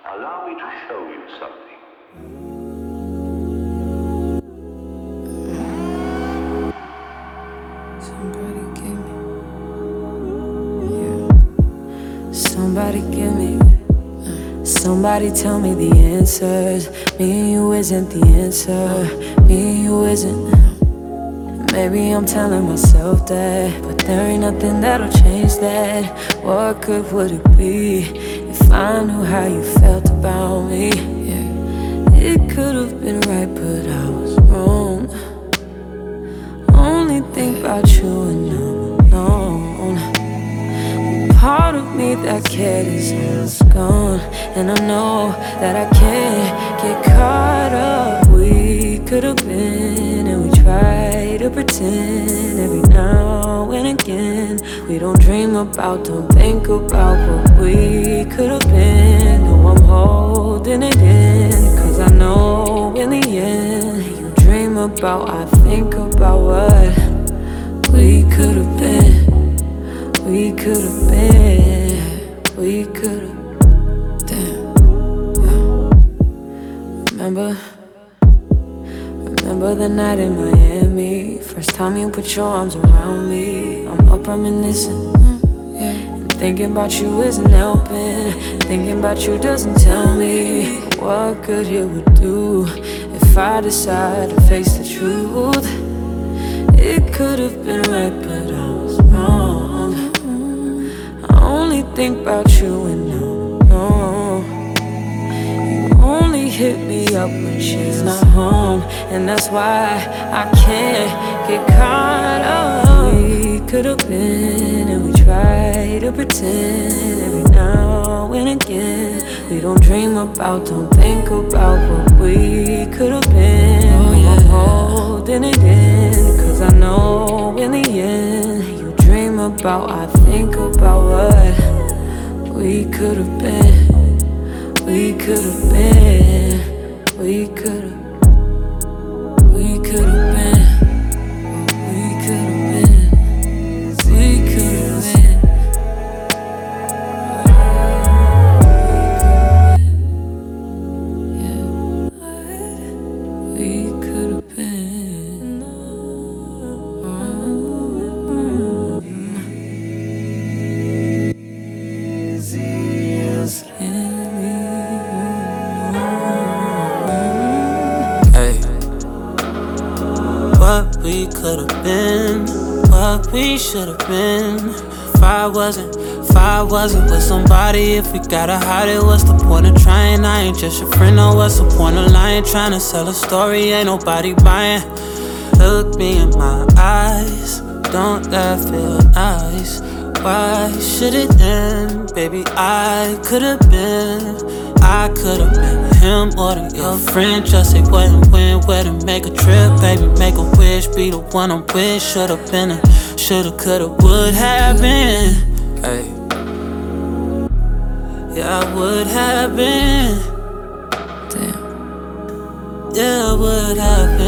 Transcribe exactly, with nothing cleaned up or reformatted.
Allow me to show you something. Somebody give me, yeah. Somebody give me, somebody tell me the answers. Me and you isn't the answer. Me and you isn't. Maybe I'm telling myself that, but there ain't nothing that'll change that. What good would it be if I knew how you felt about me? Yeah. It could've been right, but I was wrong. Only think about you and I'm alone. Part of me that cared is almost gone, and I know that I can't get caught up. We could've been, and we try to pretend every now and again. We don't dream about, don't think about what we could've been. No, I'm holding it in, cause I know in the end, you dream about, I think about what we could've been. We could've been, we could've, damn, yeah. Remember, remember the night in Miami. First time you put your arms around me. I'm up reminiscing, yeah. And thinking about you isn't helping. Thinking about you doesn't tell me what good it would do if I decide to face the truth. It could've been right, but I was wrong. I only think about you and no, no. You only hit me up when she's not home, and that's why I can't get caught up. We could've been, and we try to pretend every now and again. We don't dream about, don't think about what we could've been. Oh, yeah. I'm holding it in, cause I know in the end, you dream about, I think about what we could've been. We could've been, we could've, we could've been, we could've been, we could've been. Yeah, we could've been. Hey, what we could've been, what we should've been. If I wasn't, if I wasn't with somebody, if we gotta hide it, what's the point of trying? I ain't just your friend, no, what's the point of lying? Trying to sell a story, ain't nobody buying. Look me in my eyes, don't that feel nice? Why should it end? Baby, I could've been, I could've been him or the your friend. Just say what and when, where to make a trip. Baby, make a wish, be the one I'm with. Should've been a, shoulda, coulda, would have been. Hey, yeah, I would have been. Damn. Yeah, I would have been.